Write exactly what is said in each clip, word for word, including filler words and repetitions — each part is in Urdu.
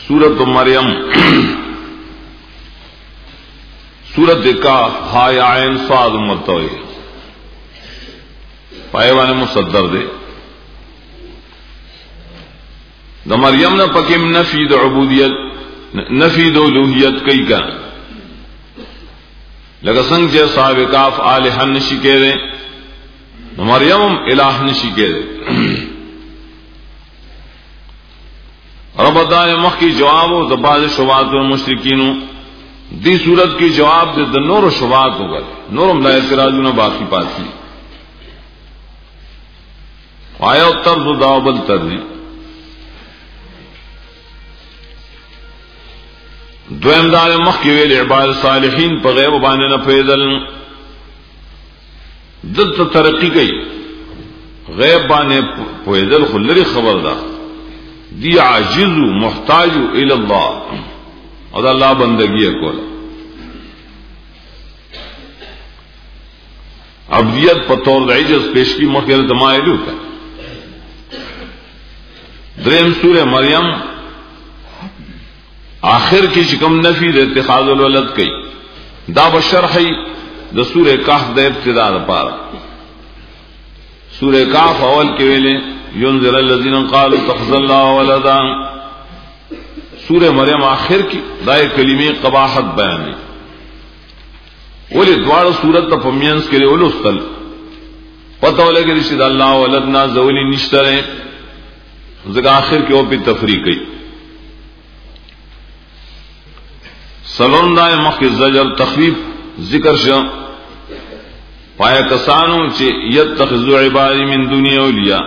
سورت مریم سورت کاف ہا یا عین صاد مرتوی پایوان مصدر دے دا مریم نہ پکم نفی دا عبودیت نفی دا الوہیت کئی کا لگا سنگ چے صاحب کاف آلہہ نشی کے دے مریم الہ نشی کے دے رب دائے مخ کی جواب ہو دباز شبات و مشرکینو دی صورت کی جواب دے دا نور و شبات ہو گئے نورم لا اعتراضونا باقی پاسی آیا طرز داو بل ترزی دویم دار مخ کی ویل عباد صالحین پا غیب بانے نا پیدل دل ترقی گئی غیب بانے پیدل خلری خبر دا دی عاجزو محتاجو الاللہ اور اللہ بندگی کولا عبدیت پتور عجز پیش کی مخیر دمائلو کا دریم سورہ مریم آخر کی شکم نفی دے اتخاذ الولد کئی دا بشرحی دا سورہ کاف دا ابتداء دا پارا سورہ کاف اول کے ویلے ينذر الذين قالوا اتخذ الله ولدا سورہ مریم آخر کی دائے کلمے قباحت بیانی ولی دوار سورت تا پمینس کے لئے اولوستل پتہ ہو لگے رشید اللہ ولدنا زولی نشترے ذکر آخر کی او پی تفریقی سلون دائے مخی زجر تخویف ذکر شا پایا کسانو چے یتخذو عبادی من دنیا اولیاء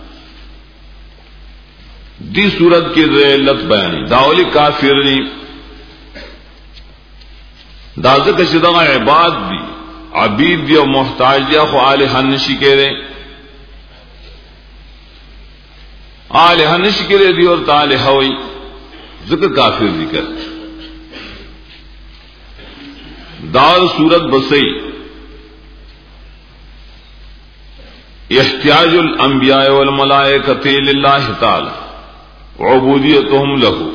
دی صورت کی ذلت بیانی داولی کافر نی دازک شدہ عباد دی عبید دی و محتاج دی خو آلہہ نشی کے دے آلہہ نشی کے دے دی اور تالہہ ہوئی ذکر کافر ذکر دار صورت بسی احتیاج الانبیاء والملائکۃ للہ تعالی عبودیتهم له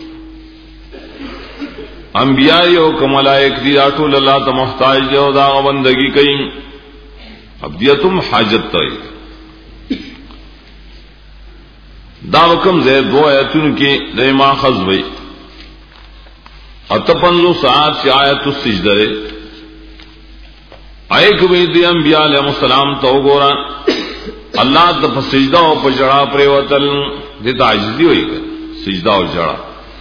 انبیاء یو کملائک دی آٹول اللہ تا محتاج دیو دا بندگی کئی عبدیتم حاجت تائی دا وکم زید دو آیتون کی نیما خزوی اتپنزو ساعت سے آیت السجدہ آئے کبھی دی انبیاء علیہ السلام تو گورا اللہ تا سجدہ و پجڑا پریوتل دیتا عجزی ہوئی گا سجدہ اور جڑا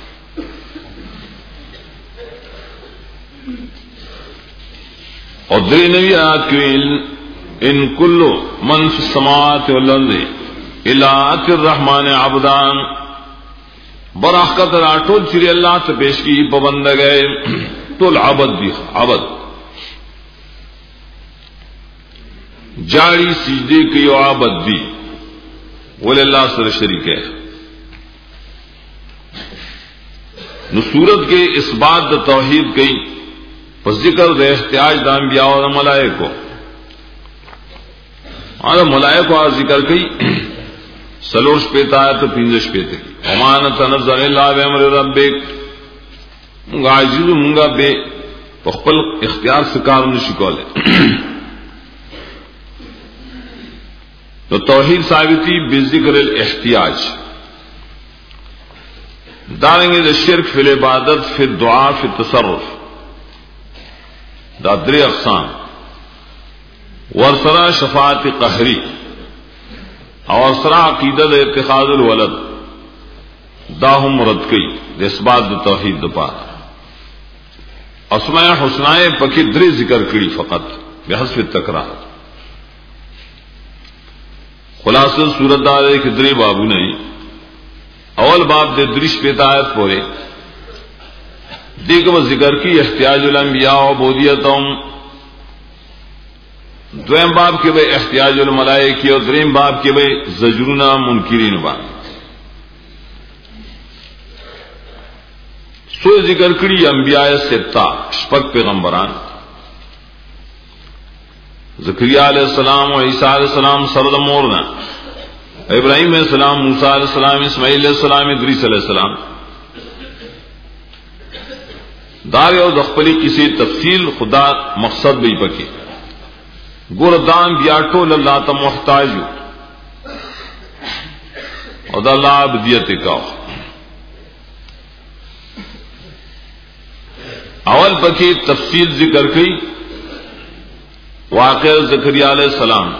اور دری نبی آیات کی ان کلو من فی السماوات والارض الا آتی الرحمن عبدان براحقت راٹول چری اللہ سے پیش کی پابند گئے تو العبد بھی عبد جاری سجدے کی عبد بھی ولی اللہ سر شریک ہے نصورت کے اس بات دا توحید کی پس ذکر دے احتیاج دا انبیاء و ملائکو آدھا ملائکو آدھا ذکر کی سلوش پیتا ہے تو پینزش پیتے کی امانت نظر اللہ بے امر ربک منگا عجیز منگا بے پخپل اختیار سکار نشکولے تو توحید ثابتی بذکر الاحتیاج داریں گے شرک فی العبادت فی الدعاء فی التصرف دا دری اقسام ورسرا شفاعت قہری اور سرا عقیدت اتخاذ الولد دا ہم مرد کی اس بات دا توحید دا پا اسماء حسنائے پکی دری ذکر کری فقط بحسب التکرار خلاصہ صورت دار ہے کہ دری بابو نہیں اول باب دے درش پیتا آیت پورے دیکھ وہ ذکر کی احتیاج الانبیاء و عبودیتهم دویم باب کے بھئی احتیاج الملائکی اور دریم باب کے بھئی زجرنا منکرین باب سو ذکر کری انبیاء ستہ شپک پیغمبران زکریا علیہ السلام و عیسیٰ علیہ السلام سرد مورنا ابراہیم علیہ السلام موسیٰ علیہ السلام اسماعیل علیہ السلام ادریس علیہ السلام دار او دخپلی کسی تفصیل خدا مقصد بھی پکی ګور دان بیا ټول الله ته محتاج او د الله عبادت کا. اول پکی تفصیل ذکر کی واقعہ زکریا علیہ السلام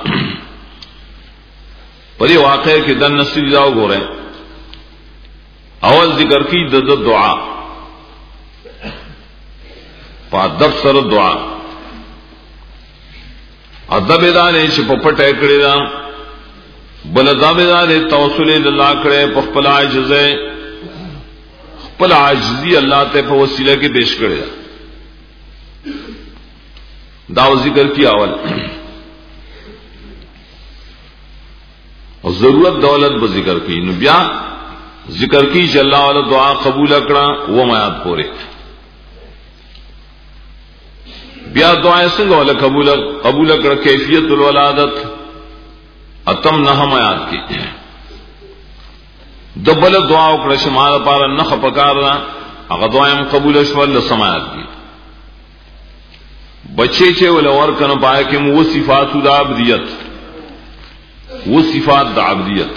پر یہ واقعہ کے دن نصیب جاؤ گو رہے. اول ذکر کی دد دعا پادب سر دعا ادب ادارے چپٹ کڑے دا بل ادب ادارے توسل اللہ کرے پخپل عاجز پخپل عاجزی اللہ تے په وسیلہ کے پیش کرے داو ذکر کی اول اور ضرورت دولت ب ذکر کی نو بیا ذکر کی چې اللہ والا دعا قبول کړه وہ میات پورے بیا دعائیں څنګه ولا قبول قبول کړه کیفیت الولادت اتم نہ میات کی دبل دعا وکړه شمال پار نه پکارنا هغه دعائیں قبول شول سمات کی بچے چے ول اور کنه پای کې مو صفات العبدیت وہ صفات العبدیت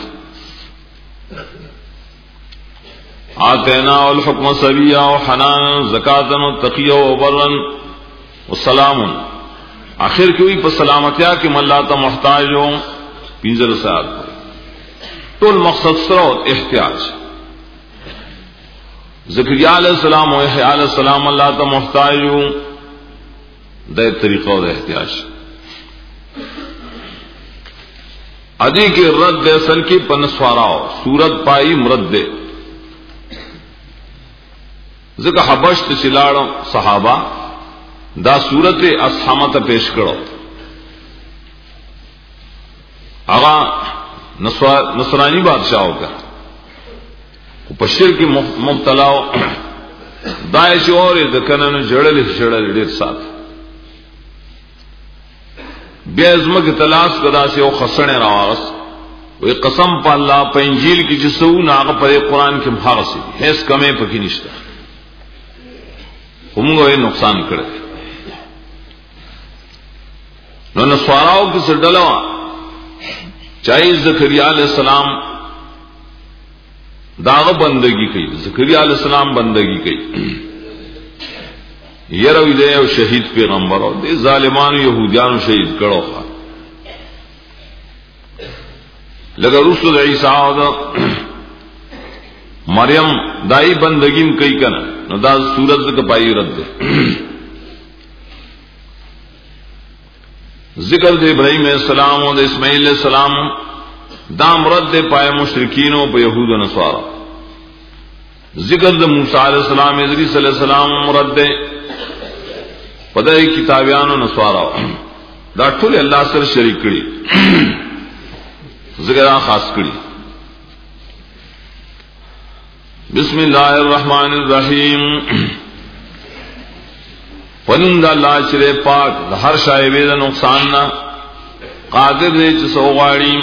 آتینا الحکم صبیا وحنان زکاتا وتقیا وبرا وسلام. آخر کی ہوئی پر سلامتیا کہ من اللہ تا محتاج ہو پینزر ساتھ طول مقصد سروت احتیاج. زکریا علیہ السلام و یحییٰ علیہ السلام اللہ تا محتاج ہو دے طریقہ و دے احتیاج. ادی کے رد دے اصل کی پنسواراو سورت پائی مرد دے ذکر حبشت چلاڑو صحابہ دا سورت اصحامت پیش کرو آغا نصرانی بادشاہوں کا پشر کی مبتلاو دائش اور دکنن جڑل جڑل ډیر ساتھ بے ازمہ کی تلاش کدا سے وہ خسنے راس وہ قسم پا اللہ پا انجیل کی جسو ناغ پر قرآن کی مخارسی حیث کمیں پکی نشتا ہمگو یہ نقصان کرے نو نسواراو کی سر ڈلوا چاہیے زکریا علیہ السلام داغ بندگی کی زکریا علیہ السلام بندگی کی یہ روی دے او شہید پیغمبر اور دے ظالمان یہودیان شہید کرو خواہ لگا رسول عیسیٰ دا مریم دائی بندگیم کئی کنا نو دا سورت کا پائی رد دے. ذکر دے ابراہیم علیہ السلام و دے اسماعیل علیہ السلام دام رد دے پائے مشرکینوں پہ یہود و نصارا. ذکر دے موسیٰ علیہ السلام ادریس علیہ السلام رد دے پدائی کتابیان و نصارا دا ٹھولے اللہ سر شریک کری ذکر خاص کری. بسم اللہ الرحمن الرحیم پنند اللہ چرے پاک ہر شائبے دا نقصان نہ قادر دے چسو غاڑی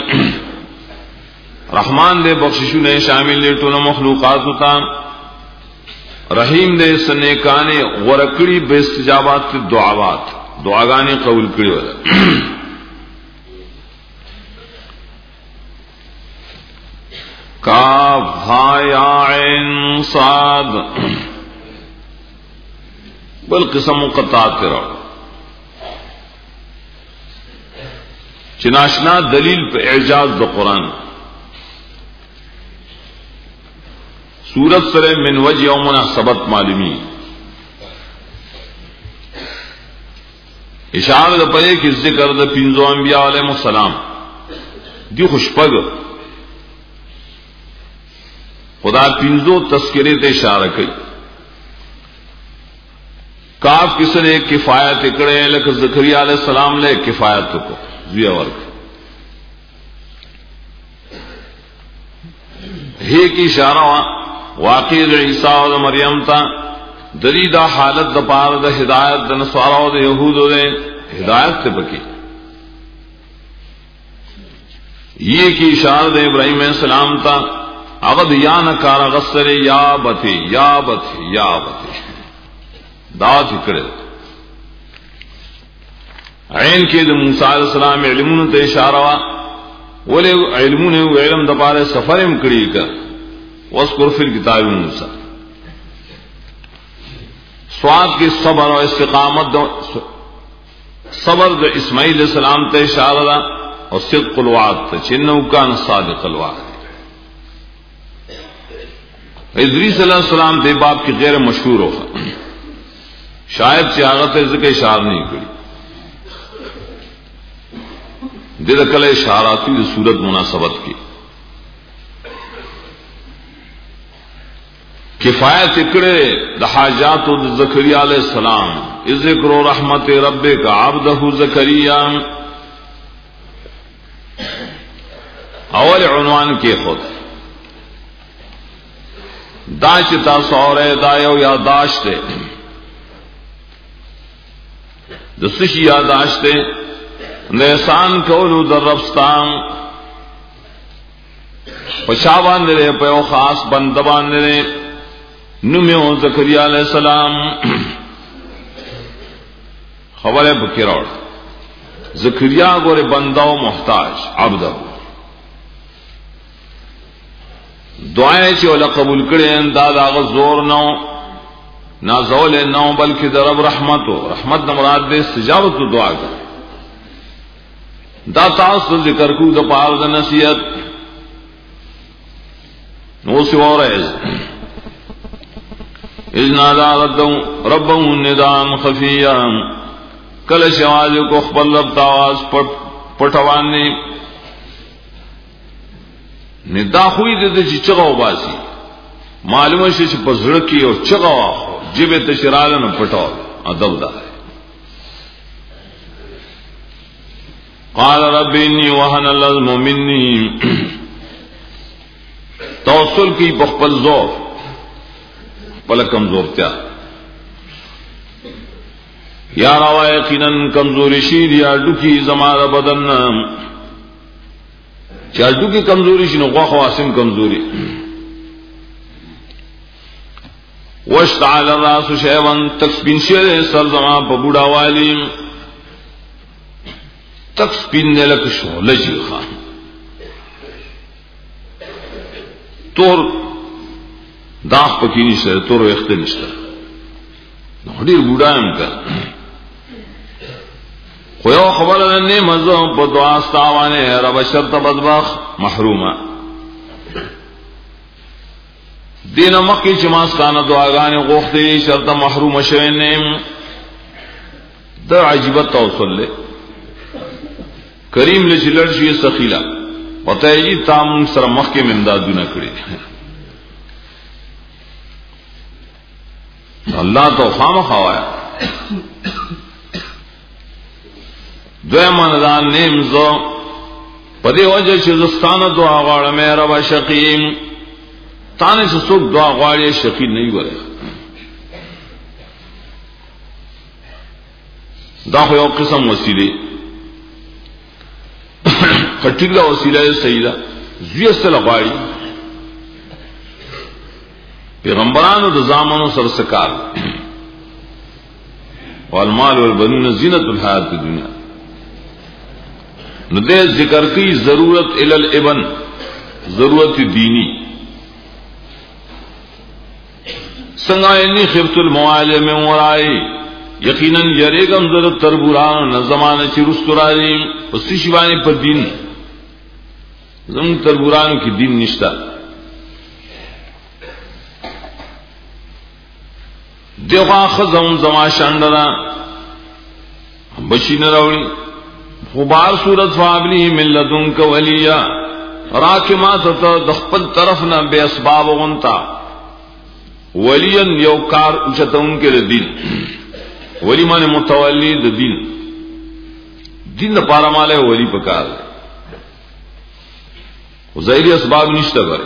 رحمان دے بخششو نے شامل دے ٹول مخلوقات تا رحیم دے سنیکانے غرکڑی بے استجابات دعوات دعاگانے قبول کری والا. کاف ہا یا عین صاد بل قسم قطعات کرو چناشنا دلیل پہ اعجاز دا قرآن. سورت سرے من وجہ و مناسبت معلومی اشارہ دا پڑے کہ ذکر دا پینزو انبیاء علیہ السلام دی خوشپگ خدا پینزو تذکرے تے اشارہ کی. کاف کسی نے کفایت اکڑے لکھ زکریا علیہ السلام لے کفایت کو زیہ ورک ہی کی اشارہ واقعی عیسیٰ و مریم تا دریدہ حالت دا پار دا ہدایت دا نصارہ و دا یہود و دا ہدایت تے بکی. یہ کی اشارہ دا ابراہیم علیہ السلام تا اغد یا نکارا غصر یا بتی یا بتی یا بتی دعوت کړه. عین کې د موسی علیہ السلام علمونو ته اشاره وا، ولې علمونه علم د پاره سفر هم کړی کا. واذکر فی الکتاب موسی. سواد کې صبر او استقامت دو صبر د اسماعیل علیہ السلام ته اشاره ده او صدق الوعد ته چې نو کان صادق الوعد. ادریس علیہ السلام دے باب کی غیر مشہور ہو، شاید چې هغه ته ذکر اشاره نه کړی. دې د کله اشاراتي د صورت مناسبت کی کفایت کړي د حاجات د زکریا علیہ السلام. ذکر رحمت ربک عبده زکریا اول عنوان کې خود دا چې تاسو اورئ دا یو یاداشت ده، د څه شي یاداشت ده؟ د احسان کولو در ربستان پشاوان لري په یو خاص بندبان لري نومیو زکریا علیہ السلام. خبره بکیراړ زکریا ګوره بنداو محتاج عبده، دعائیں چې ولا قبول کړي دا داغه زور نو نازول نو بلکې د رب رحمت او رحمت د مراد دې استجابت دعا ده. دا تاسو ذکر کو د پاره د نصیحت نو سی اورز اذ نادى ربه النداء خفيا کل شواز کو خپل رب تاواز پټوانی ندا خوې د چې چغه وباسي معلومه شي چې په زړه کې او چغه واخو جيبه ته شراله نه پټاو ادب ده. قال رب اني وهن العظم مني توسل کی بخپل زور بل کمزورتیا یا روا یقینا کمزوری شید یا ډوکی زماره بدن چالتو کی کمزوری شنو غوا خواسم کمزوری واشتعل الراس شیبا تکسپین شیر سر زمان پا بوڑا والی تکسپین نلک شو لجی خان تور داخ پکی نشتا تور ویخت نشتا دیر بوڑا ہم کا خویو خبر لنی مزو پا دعاستاوانے رب شرط بدبخ محرومہ دین مکی چماستانا دعاگانی غوختی شرط محروم شوینیم در عجیبت توصل لے کریم لچلر شوی سخیلا وطایجی تامون سر مخی ممدادو نکڑی اللہ تو خام خوایا دویمان دان نیمزو پدی وجہ چیزستان دعا غاڑا میں رب شقیم تانے سے سوک دعا غاڑی شقی نہیں گرے دا خو یو قسم وسیلے خٹیگا وسیلہ سیدہ زوی استل غاڑی پیغمبرانو د زامنو سرسکار والمال والبنون زینت الحیات الدنیا نو دے ذکر کی ضرورت الی الابن ضرورت دینی سنگائنی خفت الموالے میں ورائی یقیناً یریگم ضرورت تربوران نظمان چی رسترائی اسی شیوانی پر دین زم تربوران کی دین نشتا دیوغا خزم زما شاندرا بچی نراوڑی خبار صورت فابلی من لدنک ولیا راکمات تا دخپل طرفنا بے اسباب غنتا ولین یو کار اچھتا ان کے دین ولی مانے متولی دا دین دین دا پارا مالے ولی پکار ظاہری اسباب نشتا کرے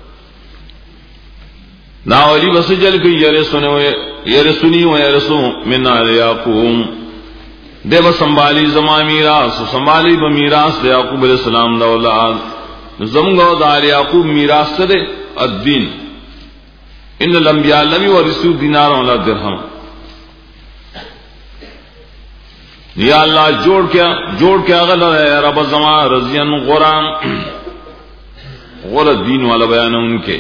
نا ولی بس جل کی یرسونے ہوئے یرسونی و یرسو من آل یاقوم دے با سنبھالی زمان میراس سنبھالی با میراس دے یعقوب علیہ السلام دا اولاد زمگو دا آل یعقوب میراس دے الدین ان الانبیاء لم یورثوا دینارا ولا درہم یا اللہ جوڑ کیا جوڑ کیا غلط ہے رب زمان رضین غرام غلط دین والا بیان ان کے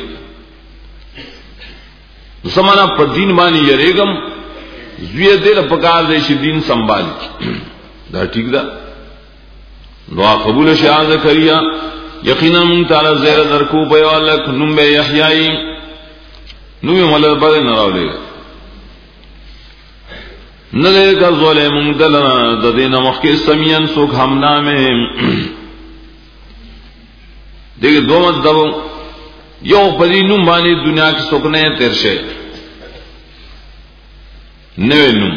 سمانا پر دین بانی یریگم زوی دل پکار دیشی دین سنبھال کی دا ٹھیک دا دعا قبول شاہ زکریا یقینا من تعالی زیر درکو بیوالک نم بے یحیائی نوی ملد بڑے نراولے گا ندے کا زولے من دلنا ددین مخی سمین سوک ہم نامے دیکھ دو مطلب یو پدی نم بانی دنیا کی سکنے ترشے نوے نم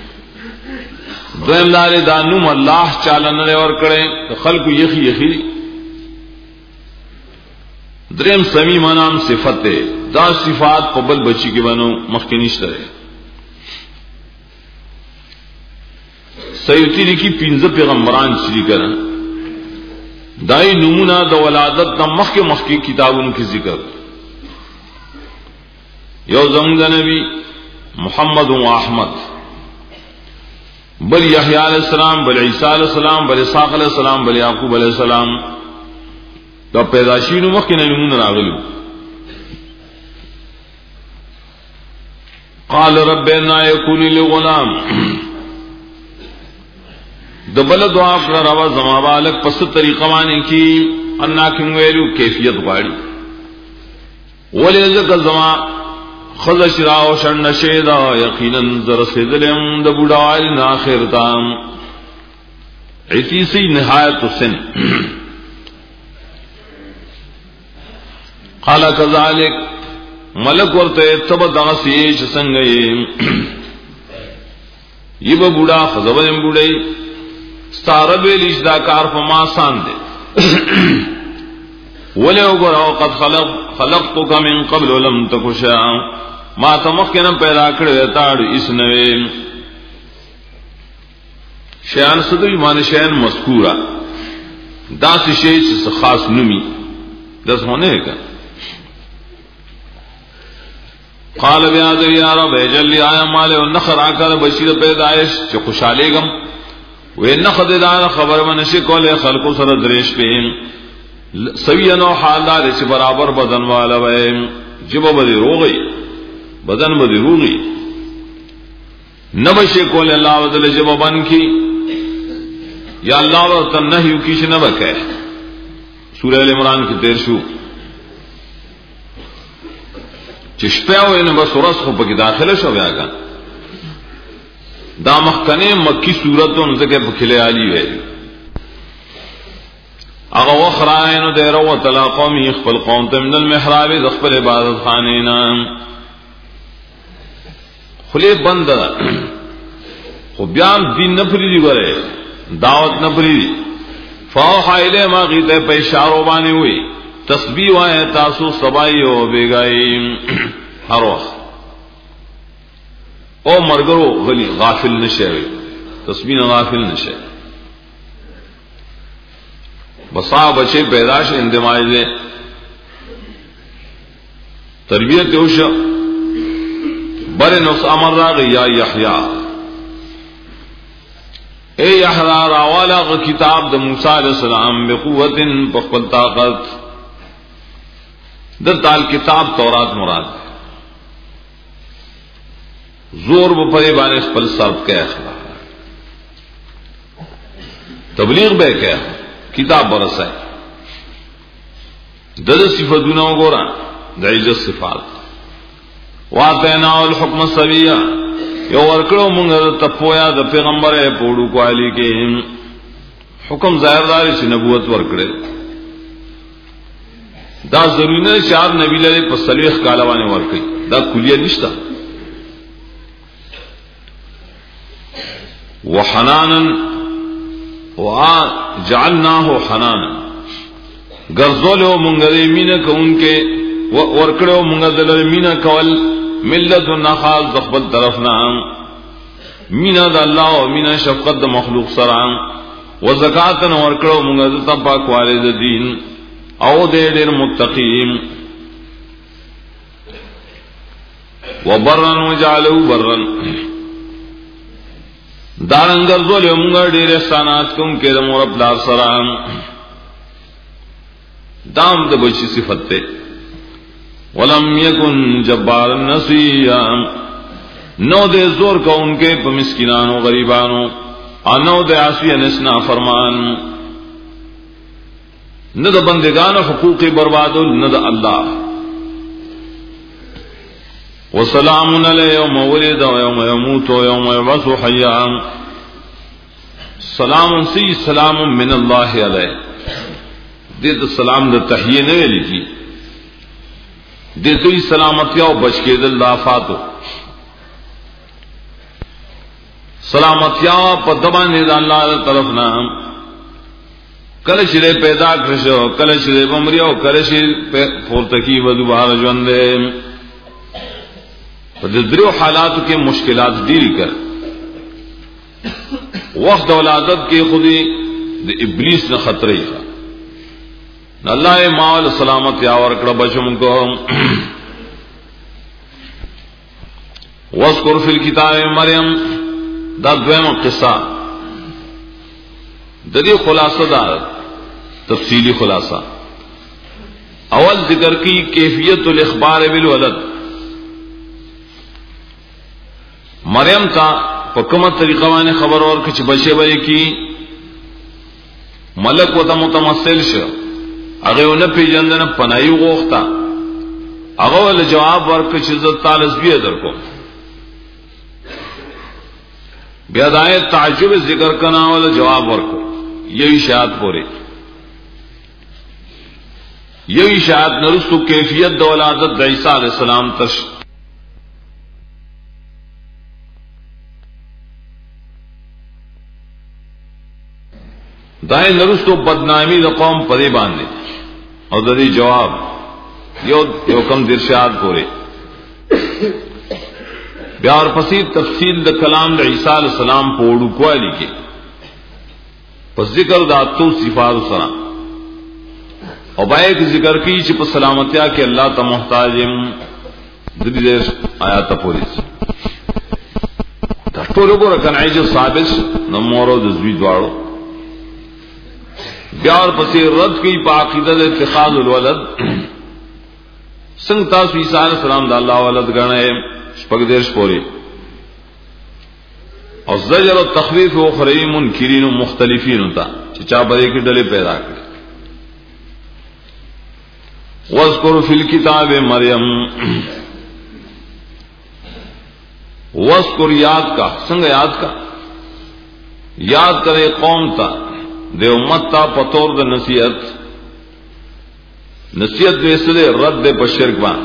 دویم دارے دا نم اللہ چالا نرے ور کرے خلق یخی یخی دریم سمی منام صفت ہے دا صفات قبل بچی کے بنو مخکنیش رہے سیوتی لکی پینز پیغمبران چلی کرن دائی نمونہ دا ولادت دا مخ کے مخ کی کتابوں کی ذکر یو زمد نبی محمد و احمد بل یحییٰ علیہ السلام بل عیسیٰ علیہ السلام بل اسحاق علیہ السلام بل یعقوب علیہ السلام دا پیداشین مخ کے نمونہ راغلو قال رب انا یکون لی غلام دبل دعا پر روا زما بالک پس طریقہ مانی کی انا کیم ویلو کیفیت غاڑی ولی ذک زما خذ شراو شن شیدا یقینا زر سدلم د بوډال ناخر تام ایسی نہایت سن قال كذلك ملک ورته تب داسی څنګه یې بوډا خزبم بوډای ستارب لیش دا کار فما سان دے ولو گراو قد خلق خلقتک من قبل لم تک شیئا ما تمکن پیدا کړی تاړ اس نوې شیان صدوی مان شیان مذکورہ دا شی سے خاص نمی دس ہونے کا قال بیا یا رب جل آیا مال النخر آکر بشیر پیدائش چ خوشالے گم وہ نخد دار خبر منشی کولے خلق سر دریش پہ سوینو حالدار چ برابر بدن والا وے جب بدی رو گئی بدن بدی رو گئی نبشی کولے اللہ بدل جب بن کی یا اللہ و تنہی کیش نبک ہے سورہ ال عمران کی تیر شو چشپیا ہوئے نے بس رس کو پکی داخل شو گیا گا دا مخکنے مکی صورتوں ذکر پکھلے علی ہے اغا وخرائنو دیرو و تلا قومی اخفل قوم تمن المحراب دخفل عبادت خانینا خلی بند خبیان دین نپری دی برے دعوت نپری دی فاوحا الے ما غیتے پیشارو بانے ہوئی تسبیح وائے تاسو سبائی و بیگائی ہر وقت او مرگرو غلی غافل نشے تسبیح غافل نشے بسا بچے پیداش اندماج دے تربیت ہوش بر نفس امر راغ یا یحییٰ اے یحییٰ راوالا کتاب دا موسیٰ علیہ السلام بقوت بقبل طاقت در تال کتاب تورات مراد زور بپرے بانے پل صرف کیا تبلیغ بے کیا کتاب برس ہے دد صفتوں گورا دعجت صفات واتینا الحکم سویا یو ورکڑو منگر تپویا د پیغمبر پوڑو کو علی کے حکم ظاہر داری سے نبوت ورکڑے دا ضروری نے چار نبی لے پسلیخ کالوانے ورکڑی دا کلیہ نشتا وحنانا وجعلناه حنانا گرزولو منگدے مینا کو ان کے ورکڑو منگدل مینا کول ملت النخال زخبت طرفنا مینا دا اللہ و مینا شفقت دا مخلوق سران و زکاة ورکڑو منگدل تباک والد دین او دے دیر متقیم و برن و جعلو برن دارنگر زول مونږ ډېر احسانات کوم کې د مور پلار سره دام د بچی صفت ته ولم یکن جبار نسیا نو دے زور کا ان کے پا مسکنانو غریبانو انو دے عاصی نسنا فرمان نہ دا بندگان حقوق بربادو نہ دا اللہ وسلام علی یوم ولد و یوم یموت و یوم یبعث حیا سلام سی سلام من اللہ علیہ دے تو سلام دا تحیے نہ لکھی دے تو ہی سلامتی او بچ کے دل دافاتو سلامتیا پدبان دے اللہ طرف نہ کل شرے پیدا کرشو کل شرے بمریو کل شرے پورتکی و دوبارہ جوندے دریو حالات کے مشکلات دیری کر وقت ولادت کے خودی دے ابلیس نہ خطرے تھا اللہ مال سلامت یا ورکڑ بچم کو وذکر فی الکتاب مریم دا دویم قصہ ددی خلاصہ دا تفصیلی خلاصہ اول ذکر کی کیفیت الاخبار بالولد مریم تا پکمت طریقہ وانے خبر اور کچھ بچے بچے کی ملک و تا متمثل شو اگے انہیں پیجندن پناہی غوختا اگے جواب ورک چیزت تالس بھی ادھر کو بیادائے تعجب ذکر کرنا والا جواب ورکو یہی شاید پورے یہی شاید نرستو کیفیت دولادت عیسیٰ علیہ السلام تش دائیں نرستو بدنامی دا قوم پدے باندھے اور دری جواب یو یو کم درشاد پورے بیار پسی تفصیل دا کلام دا عیسیٰ علیہ السلام پوڑو کوالی کے پس ذکر دا تو صفات سلام اور بائے کی ذکر کی چپ سلامتیا کہ اللہ تا محتاجم دری دیر آیات پوری دا ٹولو کو رکن عیج ثابت نمورو دزوی دوارو بیار پسی رد کی پا عقیدت اتخاذ الولد سنگ تاسو عیسیٰ علیہ السلام دا اللہ ولد گرنے شپک دیرش پوری اور زجر و تخویف و خرئی منکرین و مختلفین تا چچا برے کی ڈلے پیدا کرے وَاذْكُرْ فِي الْكِتَابِ مریم وَاذْكُرْ یاد کا سنگ یاد کا یاد کرے قوم تا دے امت تا پتور دا نصیحت نصیحت دے سدے رد دے پشرک بان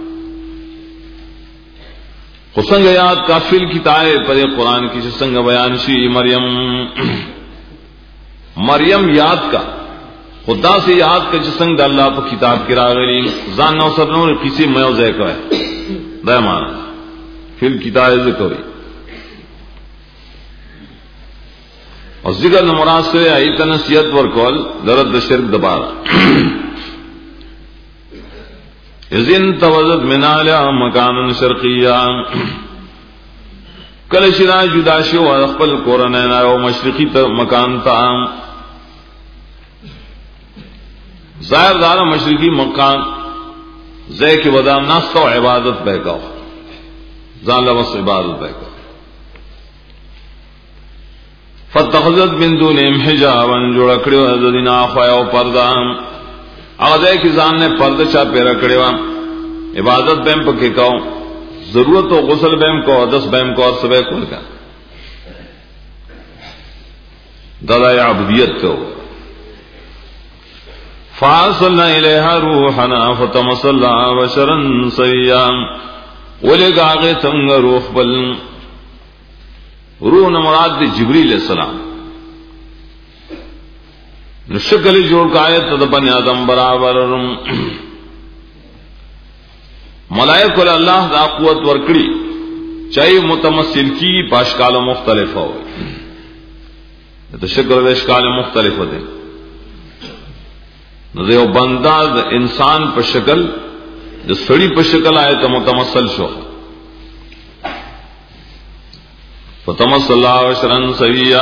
خسنگ یاد کا فل کتاب پر قرآن کی سنگ بیان شی مریم مریم یاد کا خدا سے یاد کا جسنگ دا اللہ پر کتاب کی راغلی زان نو سر نو کسی میو ذکر ہے دا مانا فل کتاب ذکر اور ذکر نمراد سے آئی تنسیت ورکول درد شرک دبارا اذن توزد من آلیا مکانا شرقیا کل شرا جدا شو اخبل کورنینا و مشرقی مکان تا ظاہر دارا مشرقی مکان زے کے ودا نست و عبادت بہکاو زان لبس عبادت بہکاو فتخذت من دونهم حجابا جوڑا کڑیو حضرین آخوایا و پردام آدھے کی زان نے پردہ چا پیرا کڑیوا عبادت بیم پکے کاؤ ضرورت و غسل بیم کو دس بیم کو اور سبے کل کا دادا عبدیت کو فارسلنا الیہا روحنا فتمثل لها بشرا سویا ولے گاغے تنگ روح بل روح نمراد دی جبریل علیہ السلام نشکل جوڑ کا آیت تد بنی آدم برابر ملائک اللہ دا قوت ورکڑی چاہیے متمثل کی پاشکال مختلف ہو تو شکل اشکال مختلف ہوتے نو بندہ انسان پر شکل جو سڑی پر شکل آئے تو متمثل شو فتمثل الله بشرا سويا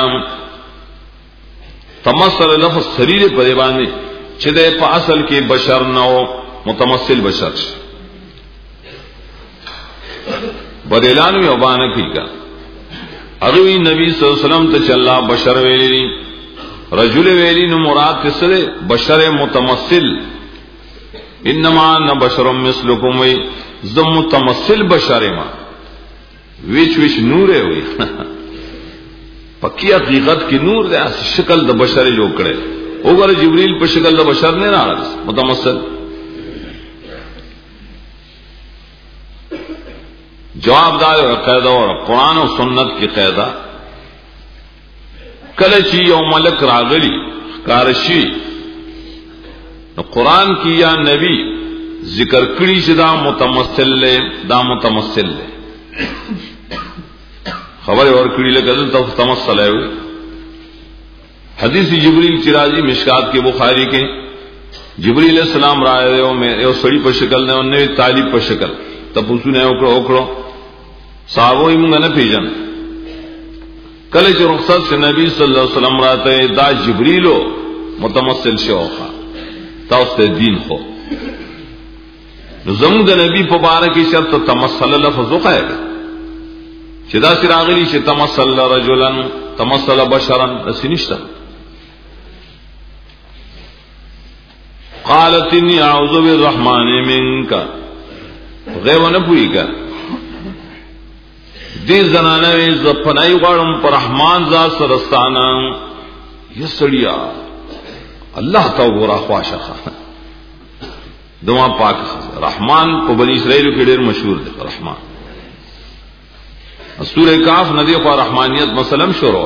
تمثل لفظ سریر پر باندې چې د په اصل کې بشر نو متمثل بشر بدلانو یو باندې کیږي اغوی نبی صلی اللہ علیہ وسلم ته چلا بشر ویلی رجل ویلی نو مراد تسره بشر متمثل انما انا بشر مثلکم وی زم متمثل بشر ما ویچ ویچ نور وی پکی حقیقت کی نور دے شکل د بشر جو کړي وګوره جبرائیل په شکل د بشر نه راغلی متمثل جواب دار قاعدہ اور قرآن و سنت کی قاعدہ کلچی یو ملک راغلی کارشی نو قرآن کی یا نبی ذکر کړي چې دا متمثل لے دا متمثل لے خبر اور کړي لکه تو تمثل ہے حدیث جبریل چرازی مشکات کے بخاری کے جبریل علیہ السلام رائے ہو میں یو سڑی پر شکل نے انہیں طالب پر شکل تب پوچھو نے اوکڑو اوکڑو صحابو ایمونگا نا پیجن کلچ رخصت سے نبی صلی اللہ علیہ وسلم راتے دا جبریلو متمثل شوخا تا اس تے دین خو زمون دا نبی پبارکی شرط تمثل لفظو خیر چدا سراغلی چھ تمثل رجلن تمثل بشرن اسی نشتا قالت انی اعوذ بالرحمن منکا غیو نپوئی کا دی زنانوی زپنائی غارم پر رحمان ذات سرستانا یہ سڑیا اللہ تا گورا خواشخا دعا پاک رحمان کو بنی اسرائیل کے دیر مشہور دے رحمان سورہ کاف ندی کو رحمانیت مسلم شروع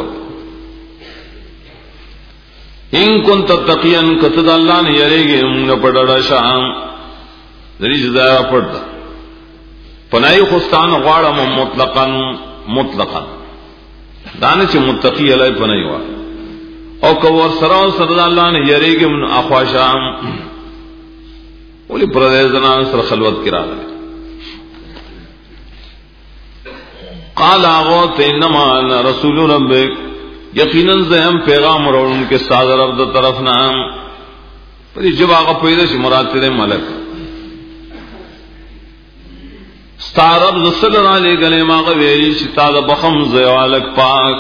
ان کنت تقیا کتد اللہ نے یرے گے منگ پڑا شام دریج دایا پڑتا پنائی خستان غاڑم مطلقا مطلقا دانے چھ متقی علی پنائی غاڑ او کور سراؤ صد اللہ نے یرے گے من اخواشام ولی پردیزنان سر خلوت کرا لے قال آغوت انما انا رسول ربک یقیناً زہم پیغام اور ان کے ساتھ رب دا طرف نام پر جب آغا پیدا چھ مراد تیرے ملک ستارب زسل را لے گلے ماغا ویلی چتا دا بخم زیوالک پاک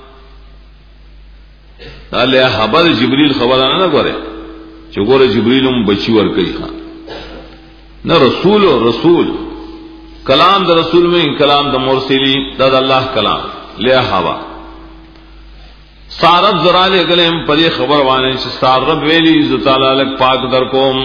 لے حبر جبریل خبر آنا نا گورے چو گورے جبریل ام بچی ورکی خان نا رسول و رسول کلام دا رسول میں کلام دا مرسلی دا دا اللہ کلام لے حبا ستارب زرا لے گلے ام پدی خبر وانے چھ ستارب ویلی زتالا لک پاک در کوم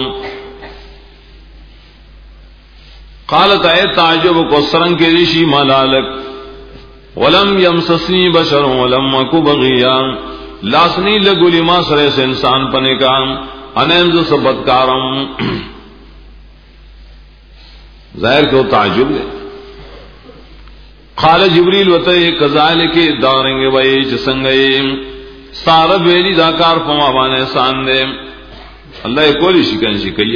قالت اے تعجب کو سرنگ کے ریشی ملالک ولم یمسسنی بشر ولم اکو بغیا لاسنی لگولی ما سرے سے انسان پنے کا انیمز سبت کارم ظاہر کہ وہ تعجب لے قال جبریل وطے کذالک داریں گے بھائی جسنگئے سارب ویلی داکار پما بانے سان دے اللہ کولی شکن شکیے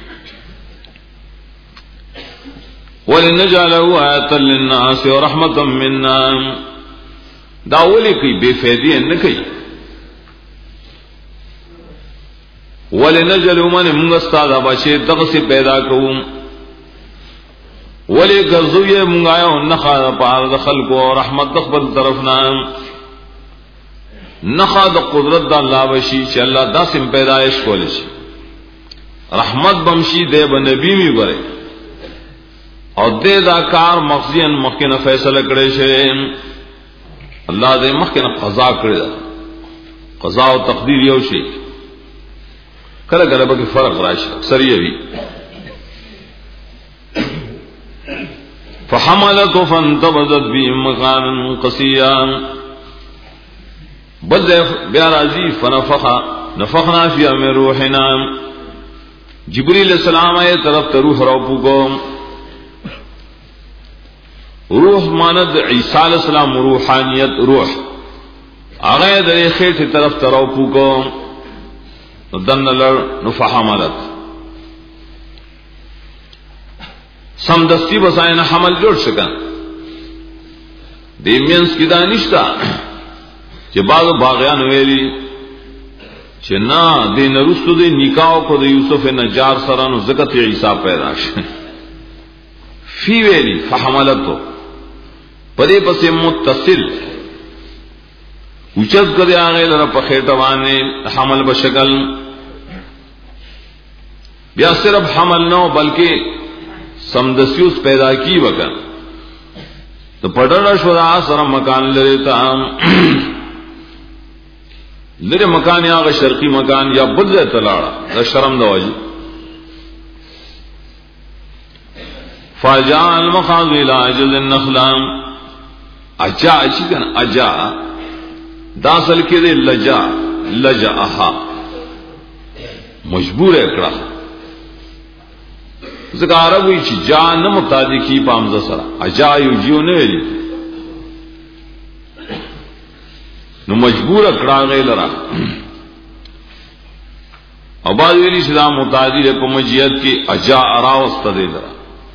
وَلِنَجْعَلَهُ آيَةً لِلنَّاسِ وَرَحْمَةً مِنَّا داولی کی بے فیدی نہ کئی وَلِنَجْعَلَهُ مَنِ مُنگستا دا بچے تغسی پیدا کون ولی گرزوی منگایا نخا دا پار دخل کو رحمت دخبت طرفنا نخا دا قدرت دا اللہ بشی چی اللہ دا سم پیدایش کولشی رحمت بمشی دے بنبی می برے اور دے دا کار مخزین مخینا فیصلہ کرے شے اللہ دے مخینا قضا کرے دا قضا و تقدیر یو شے کرے کرے باقی فرق راشا اکثر یہ بھی فحملت فانتبذت بی مکانا قصیا بل بیار عزیز فنفخا نفخنا فی من روحنا جبریل السلام آئے طرف تروح روپو کو روح ماند عیسیٰ علیہ السلام روحانیت روح آغای در خیٹ طرف تروپو کو دن لڑ نفحملت سمدستی بسائن حمل جوڑ شکن دیمینس کی دانشتا چې بعض باغیان ویلی چې نه دین رسو دی نکاح کو د یوسف نجار سره نو زکات عیسی پیدا شي فی ویلی فحملتو پدې پسې متصل اوچت کړي هغه لره په خېټه باندې حمل بشکل بیا صرف حمل نو بلکې سمدسیوس پیدا کی وکړ تو پټړ شو دا سره مکان لري ته لري مکان یا شرقی مکان یا بدر تلاړه دا شرم دا وایي فجاء المخاض الى عجز النخلام اجا اچھی کنا اجا دا اصل کې دې لجا لجاها مجبور کړه ځکه عربی چې جا نه متادی پامزه سره اجا یو جیو نه ویلي نو مجبور کړه غي لرا او باز ویلی چې دا متادی په مجیت کې اجا اراوست دې لرا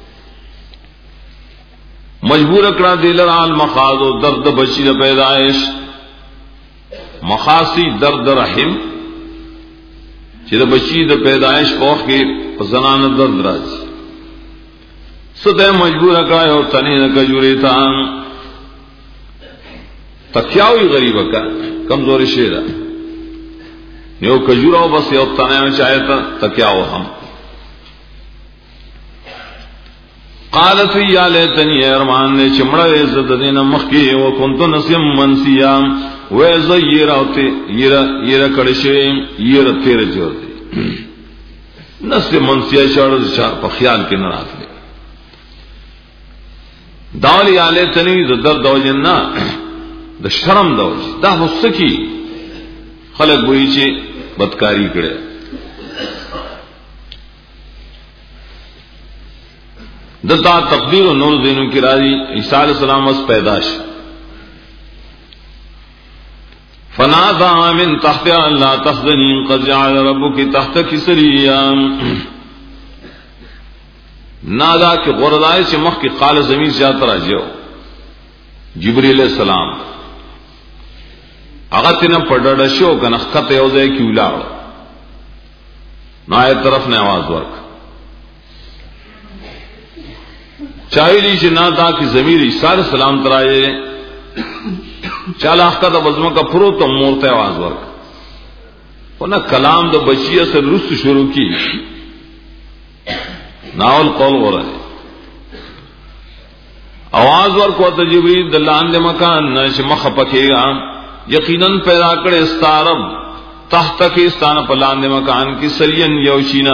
مجبور کړه دې لرا المخاض درد بچی د پیدائش مخاصی درد رحم چې د بچی د پیدائش په وخت کې زنانه درد راځي سده مجبور کړه او تنه کجوري تا تکیاوی غریب کا کمزور شی دا یو کجوراو بس یو تنه چاہتا تکیاو هم قالت یا لیتنی ارمان نے چمڑا عزت دین مخکی و کنت نسیم منسیا و زیراوتی یرا یرا کڑشی یرا تیر جوړ نسیم منسیا شاړ چار په خیال کې نه راځي داولی یا لیتنی د درد او جنہ د شرم دوج دا وسکی خلق وایي چې بدکاری کړي دتا تقدیر و نور دینوں کی راضی عیسی علیہ السلام اس پیدائش فنادى من تحت لا تحزني قد جعل ربك تحتك سريا نادا کہ غردائے سے مخ کی قال زمین سے اترا جو جبرائیل علیہ السلام اغتنا پڑڑ شو کن خط یوزے کیولا نائے طرف نے آواز ورک چاہیے چې نا دا کی ضمیر عیسی علیہ السلام ترائے چالا کا بزم کا پھرو تو مورتے آواز ورک ورنہ کلام دا بچیہ سے رست شروع کی ناول قول ہو رہے آواز ورک و تجبرید دلان دے مکان نش مخ پکے گا یقیناً پیدا کرے استارب تحت کے استان پلان دے مکان کی سرین یوشینا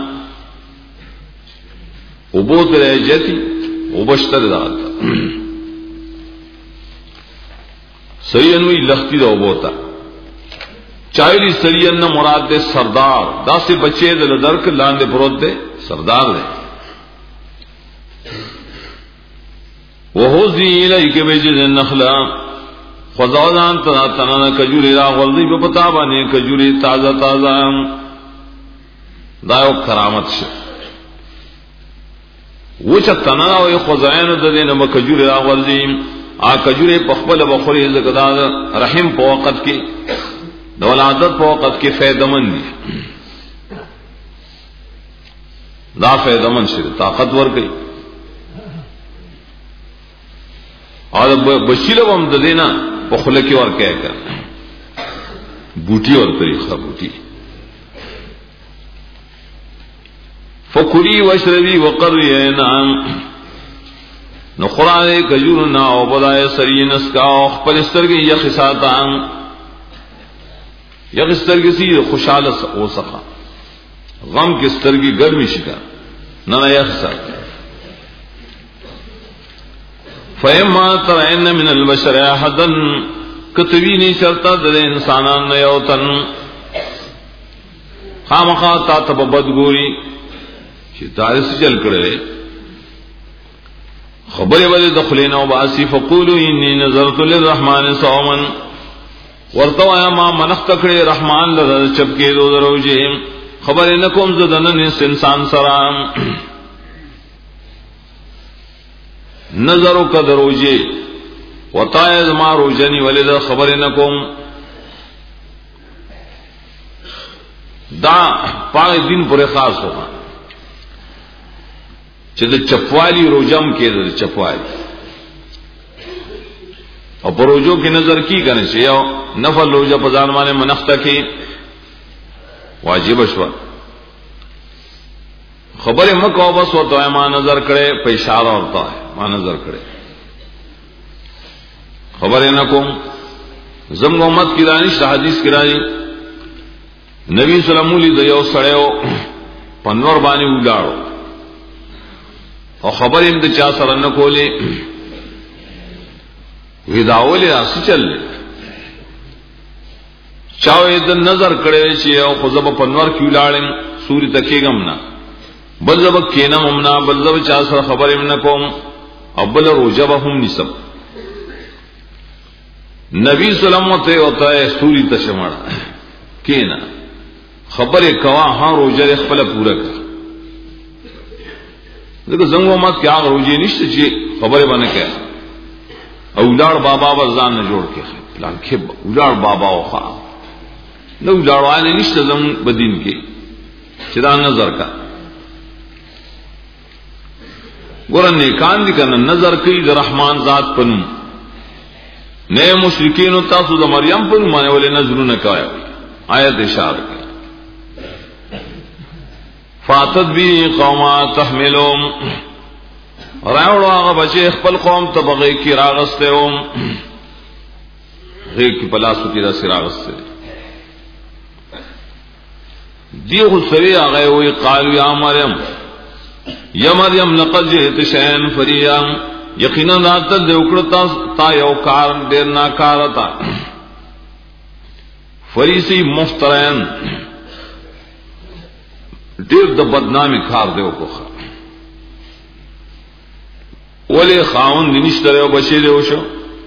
ابوت رہ جتی وبشتر داتا سرین وی لختی دا وبوتا چاہیلی سرین نہ مراد دے سردار دا سے بچے دل درک لان دے پروت دے سردار دے وہوزی الیک بجز النخلا خضاوزان تنا تنا کجوری را غلدی بپتا بانے کجوری تازہ تازہ دایو کرامت شو وچ تنا او خزائن د دین مکجور راغلی ا کجوره پخپل بخوري زکدا رحم په وخت کې د ولادت په وخت کې فائدمن دي دا فائدمن شي طاقت ور کوي اور بشیل هم د دینا په خله کې ور کوي کا بوټي ور طریقه بوټي فکلی واشربی وقری نعم نخرا کجورنا و بدای سری نسکا خپل سترګې یخ ساتان یخ سترګې سي خوشاله او سخا غم کې سترګې ګرمي شي نه نه یخ سات فیما ترین من البشر احدا کتوینی شرطا د انسانان نه یو تن خامخا تا تب بدګوري چې تاریخ چل کړي خبره ولې دخلینا او باسی فقولوا انی نذرت للرحمن صوما ورتوا ما منخت کړي رحمان له چپکې دو دروځي خبره نکوم زدن انسان سلام نظرو کا دروځي وطائز ما روجنی ولد خبر نکم دا پاک دن پر خاص ہوگا چد چپوالی روجم کے چپوالی اور پروجوں کی نظر کی کرنے سے نفل روجہ پزان مانے منختہ کی واجب اشوا خبر مکو بس ہوتا ہے ماں نظر کرے پیشارہ ہوتا ہے ماں نظر کرے خبر نہ کو زم محمد کی رانی حدیث کی رانی نبی سلام علی دیو سڑیو پنور بانی اگاڑو اور خبر امتچا سر نہ کھولے وداولے آس چل لے چاو ادن نظر کرے چی او خزب پنور کیو لاڑیں سوری تکے گمنا بل زب کینم امنا بل زب چا سر خبر امنا کوم ابل روجب ہم نسب نبی سلام تے ہوتا ہے سوری تشمڑا کینا خبر کوا ہاں روجہ خپل پورا کر دیکھو زنگو مت کیا روجے نشت چی خبر بنے کیا اولاڑ بابا بزان نہ جوڑ کے پلان کے اولاڑ بابا او خواہ نہ اولاڑ والے نشت زم بدین کے چدا نظر کا گورا نیکان دی کرنا نظر کی در رحمان ذات پنم نئے مشرکین تاسو دا مریم پنم مانے والے نظروں نے کہا آیت اشار کی فاتت بھی قوما تحملوم راوڑو آغا بچے اخپل قوم تبغی کی راغستے ہوم غیر کی پلاسو کی رسی راغستے دی خود سوی آغای ہوئی قالو یا مریم یا مریم لقد جئت شیئن فریم یقینا راتل دے اکڑتا تا یو کار دیر ناکارتا فریسی مفترین دیر دا بدنامی کار دے اکڑتا ولی خاون دنشتر او بچے دے وشو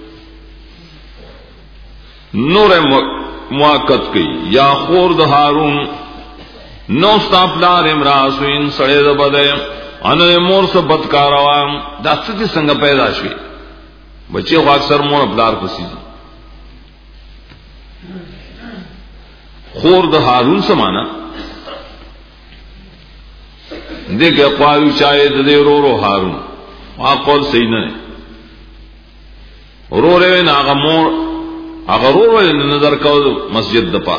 نور موقت کی یا خور دا ہارون نو ستاپلار امراسوین سڑے دا بدے انو مور سے بدکاروام دا ستی سنگ پیدا شوی بچے خو اکثر مور اپلار پسی دی خور دا ہارون سمانا دیکھ اقوالو چاہے دے رو رو ہارون وہاں قول صحیح نہ رو رہے نا آگا مور آگا رو رہے نظر کو مسجد دپا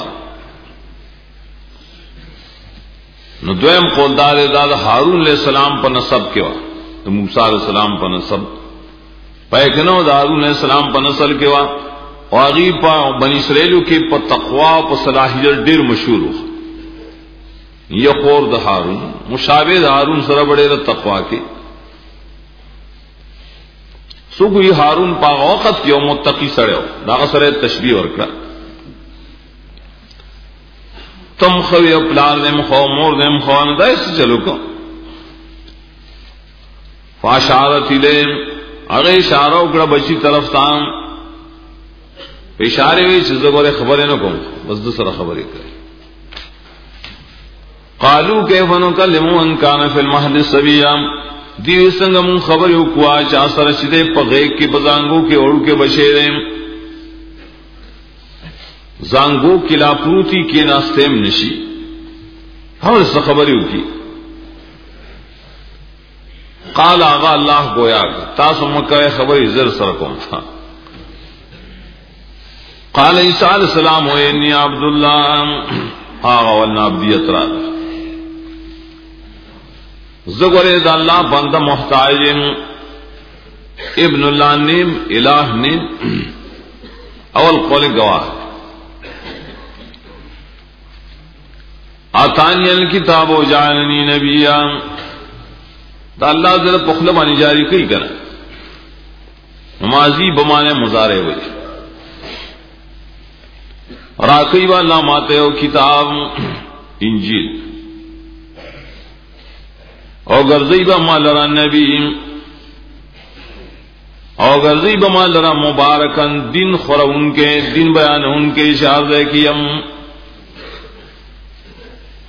نو دویم قول دار داد ہارون علیہ السلام پر نصب کے وا تو موسیٰ علیہ السلام پر نصب پیکنو دا ہارون علیہ السلام پر نصل کے وا واغی پا بنی اسرائیلو کی پا تقوی پا صلاحیت دیر مشہور ہو یہ خور دا ہارون مشابہ دا ہارون سر بڑے دا تقوی کی سو کوئی ہارون پاغ وقت کیو متقی سڑے ہو داغ سرے تشبیح ورکا تم خوی اپلار دیم خو مور دیم خوان دا اس چلو کو فاشارت لیم اگے اشارہ اکڑا بچی طرف تام اشارے ہوئی چیز گورے خبریں نہ کم بس دوسرا خبریں کرے قالو کیف نکلم ان کان فی المہد صبیا دیو سنگ من خبر یو کوا چا سر چدے پغے کی بزانگو کے اوڑ کے بشیرے زانگو کی لا پروتی کے ناستیم نشی ہم اس خبر یو کی قال آغا اللہ گویا تاسو مکہ خبر زر سر کون تھا قال عیسیٰ علیہ السلام و انی عبداللہ آغا والنا عبدیت را زگورے دا اللہ بندہ محتاج ابن اللہ نیم الہ نیم اول قول گواہ آتانی الکتاب و جعلنی نبیا دا اللہ ذرا پخلہ بانی جاری کئی کرا نمازی بمانے مزارے ہوئے راقی با اللہ ماتے ہو کتاب انجیل او گرزی با ما لرا نبی او گرزی با ما لرا مبارکن دن خور ان کے دن بیان ان کے اشارے کیم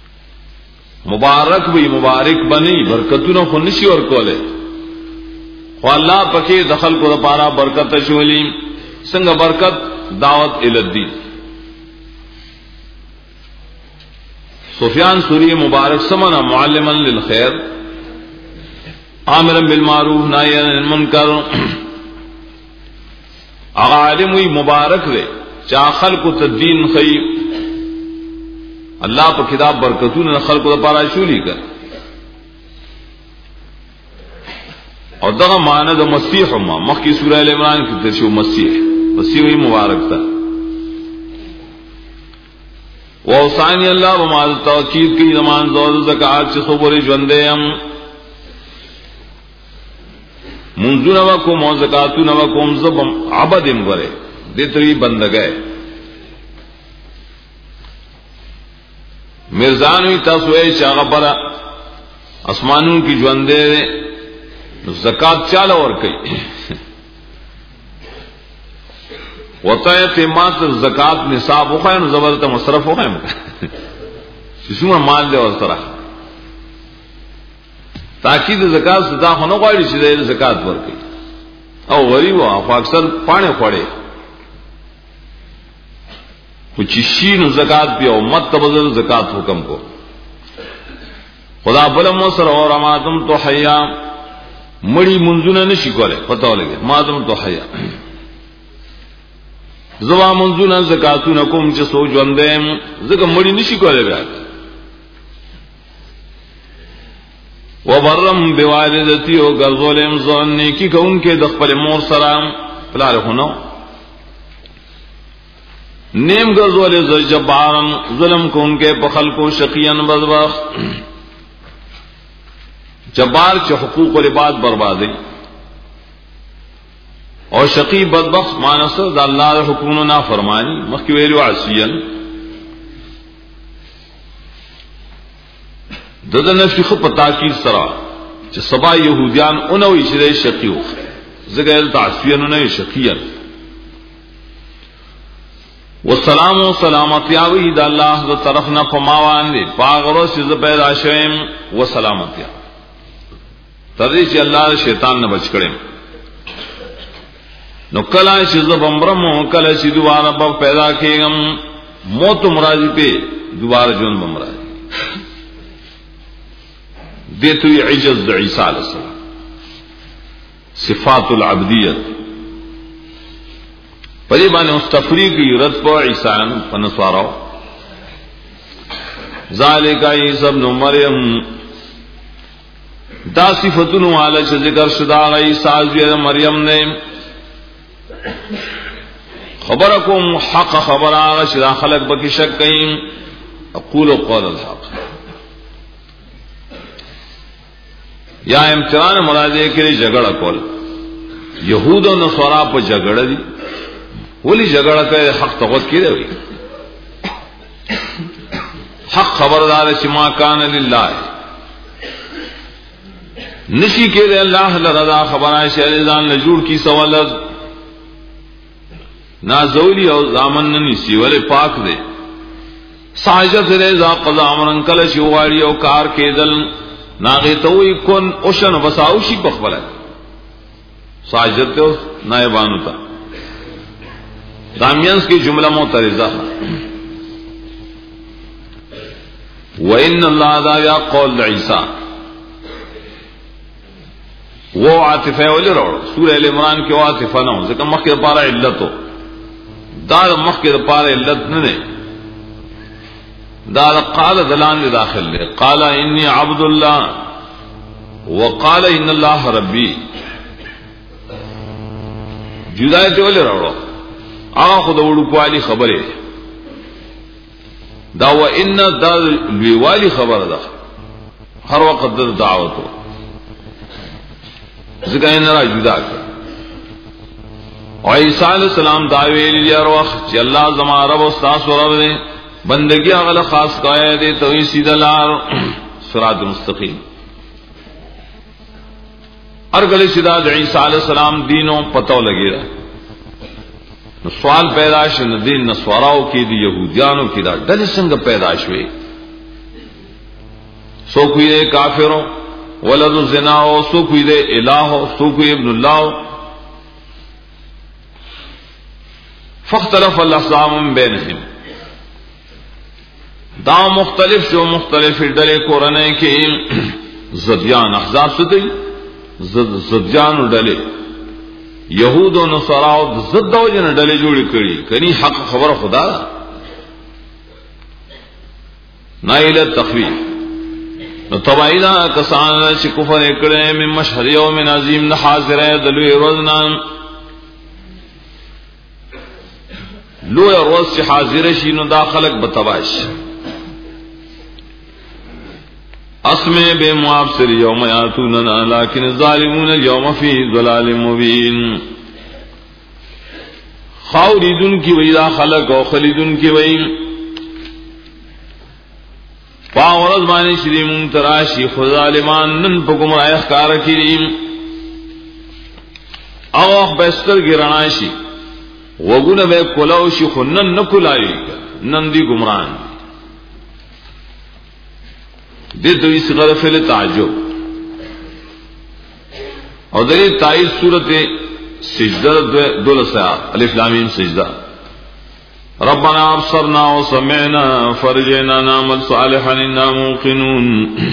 مبارک بھی مبارک بنی برکتوں خنشی اور کولے خو اللہ پکې دخل کو لپاره برکت شولې. څنګه برکت؟ دعوت الی الدین. سفیان سوری مبارک سمنا معلما للخیر عامرا بالمعروف ناہیا عن المنکر. اغا عالم وی مبارک دے چا خلق تدین خی اللہ پا کتاب برکتون خلق دا پارا شولی کر. اور دغا معنی دا مسیح ما مخی سورہ عمران کی ترشو مسیح مسیح وی مبارک تا. وَأَوْصَانِيَ اللَّهُ بِمَا تَوْکید کی زمان زور زکاة چی صبر جوندے ہم منزو نوکم و زکاتو نوکم زبم عبدم گرے دیتری بندگئے. مرزانوی تاسوئے چاگا پرا اسمانوں کی جوندے زکاة چالا اور کئی وطایت مات زکاة نصاب ہو خواہ زبردت مصرف ہو خواہ سسو مال دے اور طرح تاکید زکات صدا خونو غواړي چې د زکات ورکړي او غریب او اکثر پانه خوړي خو چې شي نو زکات په امت تبذل زکات حکم کو خدا بل مو سره اور ماتم تو حیا مړی منځونه نشي کوله پته ولګي ماتم تو حیا زوا منځونه زکاتونه کوم چې سو ژوندې زګه مړی نشي کوله بیا وبرم بوالدتی او غزولم زون نیکی کون کے دخل مور سلام پلار ہونو نیم غزول ز جبارن ظلم کون کے بخل کو شقیان بدبخت جبار چ حقوق العباد بربادی اور شقی بدبخت مانس د اللہ حکم نہ فرمانی مخکی ویلو عصیان ددن نفسی خود پتا کی سرا چې سبا یهودیان اونو یشری شقیو زګل تعصیان نه شقیان والسلام و سلامتی اوی د الله ذو طرفنا فماوان دی پاغرو چې پیدا شویم و سلامتی ترې چې الله شیطان نه بچ کړي نو کلا چې زبمرم کلا چې دوباره په پیدا کېم موت مرادی په دوباره جون بمراد دیتوی عجز دا عیسیٰ علیہ السلام صفات العبدیت پدی بانے اس تفریقی رد پا عیسیٰ پنسواراو ذالک عیسیٰ ابن مریم دا صفتنو علی چھ ذکر شدا عیسیٰ ابن مریم نے خبرکم حق خبر آغا شدا خلق بکی شک کئیم اقول قول الحق یا امتحان مرادے کے لیے جھگڑا کول یہود و نصارا پر جھگڑا دی ولی جھگڑا کہ حق توقت کی رہی حق خبردار چما کان للہ نشی کے لئے اللہ لرضا خبرائے شہرزان لجوڑ کی سوالت نا زولی او زامن ننیسی ولی پاک دے ساجت رضا قضا امرن کلش وغاڑی او کار کے دل ناغی توئی کن اوشن وساوشی بخبل ہے ساجت تو نائبانو تا دامینس کی جملہ معترضہ وَإِنَّ اللَّهَ دا یا قول عیسیٰ وہ عاطفہ ولی روڑ سورہ عمران کی وہ عاطفہ نہ ہو ذکر مخیر پارا علت ہو دار مخیر پارا علت ننے دار قال دلان داخل لے قال انی عبد اللہ وقال ان اللہ ربی جدایت ولی روڑو آغا خود وڑو کوالی خبر ہے دا و ان دا لویوالی خبر دا ہر وقت دا دعوت ہو ذکر ان را جدا کر اور عیسیٰ علیہ السلام دعوی لی ہر وقت چی اللہ زمان رب استاس و رب دے بندگی اغل خاص قائے دے توی سیدہ لار صراط مستقیم ارگل سیدہ عیسیٰ علیہ السلام دینوں پتو لگی رہا سوال پیداش دین نسواراو کی دی یہودیانو کی دا ڈل سنگ پیداش ہوئی سو کوئی دے کافروں ولد الزنا او سو کوئی دے الہ سو کوئی ابن اللہ. فاختلف الاحزاب بینہم دا مختلف جو مختلف ڈلے قرآن کے زدیان احزاب سے دی زد زدیان ڈلے یہود و نصارا زد و جن ڈلے جوڑی کری کنی حق خبر خدا نائل تخویف نو تبعیدہ کسان چی کفر اکڑے من مشہد یوم عظیم نحاضر دلوی روزنان لوی روز چی حاضر شی نو دا خلق بتباش اسم بے معابسر یوم یاتوننا لیکن الظالمون اليوم فی ضلال مبین. خاوریدن کی وی دا خلق و خلیدن کی وی پاورز مانی شریم تراشی خود ظالمان نن پا گمراہ اخکار کریم اوخ بیستر گراناشی وگون بے کلوشی خنن نکلائی نن دی گمران دی تو اس غرفل تعجب اور دلی تائید صورت سجدہ دولسا الف لام میم سجدہ ربنا ابصرنا وسمعنا فرجعنا نعمل صالحا انا موقنون.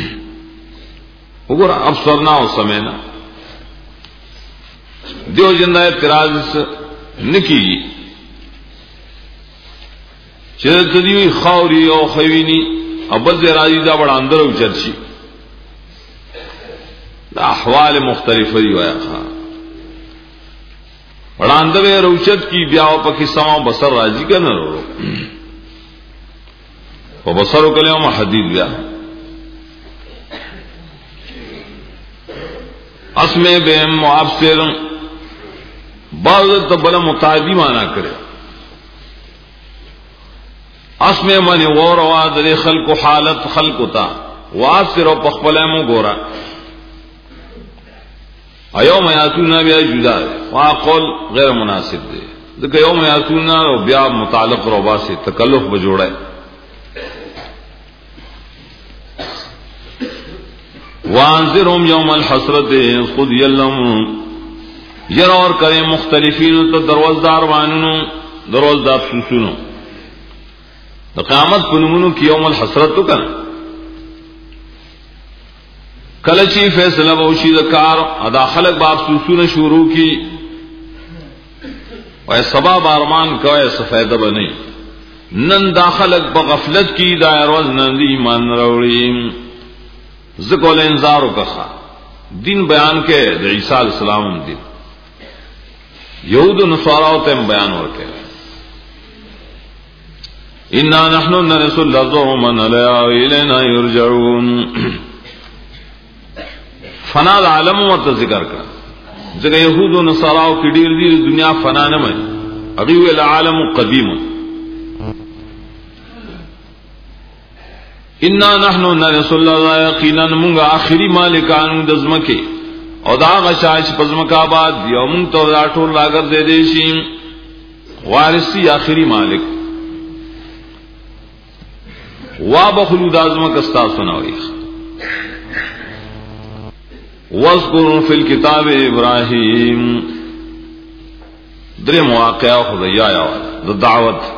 وګور ابصرنا وسمعنا دیو جن اعتراض نکی چرت دی خاوری او خوینی ابل راضی دا بڑا اندر اوچت شي دا احوال مختلف دی وایا خا بڑا اندر روچت کی بیا پکی سما بصر راضی کا نہ رو و بصر کلیوم حدید بیا اسم بهم معبصر بعض تبلا متعدی مانا کرے اسم من غور واد خلق حالت خلق تا واسر پخپلم گورا ایوم یاتونا بیا جدا واقول غیر مناسب دے ذکر یوم یاتونا بیا متعلق ربا سے تکلف بجوڑا وانذرهم یوم الحسرت خود یلم یر اور کرے مختلفین تو دروازدار وانو دروازدار سنسنو قیامت پنمونو کی یوم الحسرت تو کنا کلچی فیصلہ بوشی دکار ادا خلق باب سوسون شروع کی وے سبا بارمان کا وے سفیدہ بنی نن داخلق بغفلت کی دائر وز نندی ایمان روڑی ذکر انذارو کخا دین بیان کے عیسیٰ علیہ السلام دین یہود و نصاراو تیم بیان ورکے انا نحن نرث الارض ومن علیہا الینا یرجعون. فنا دا عالم ورطا ذکر کا ذکر یہود و نصاراو کی دیر دیر دنیا فنا نمائے اغیو العالم قدیم. انا نحن نرث الارض یقینا منگا آخری مالکان دزمکے او دا غشاش پزمکا بعد یومن تو راٹور لاگر دے دیشیم وارثی آخری مالک واب خلود آزمک استا سناوی. واذکر فی الکتاب ابراہیم در مواقع خدایہ دا دعوت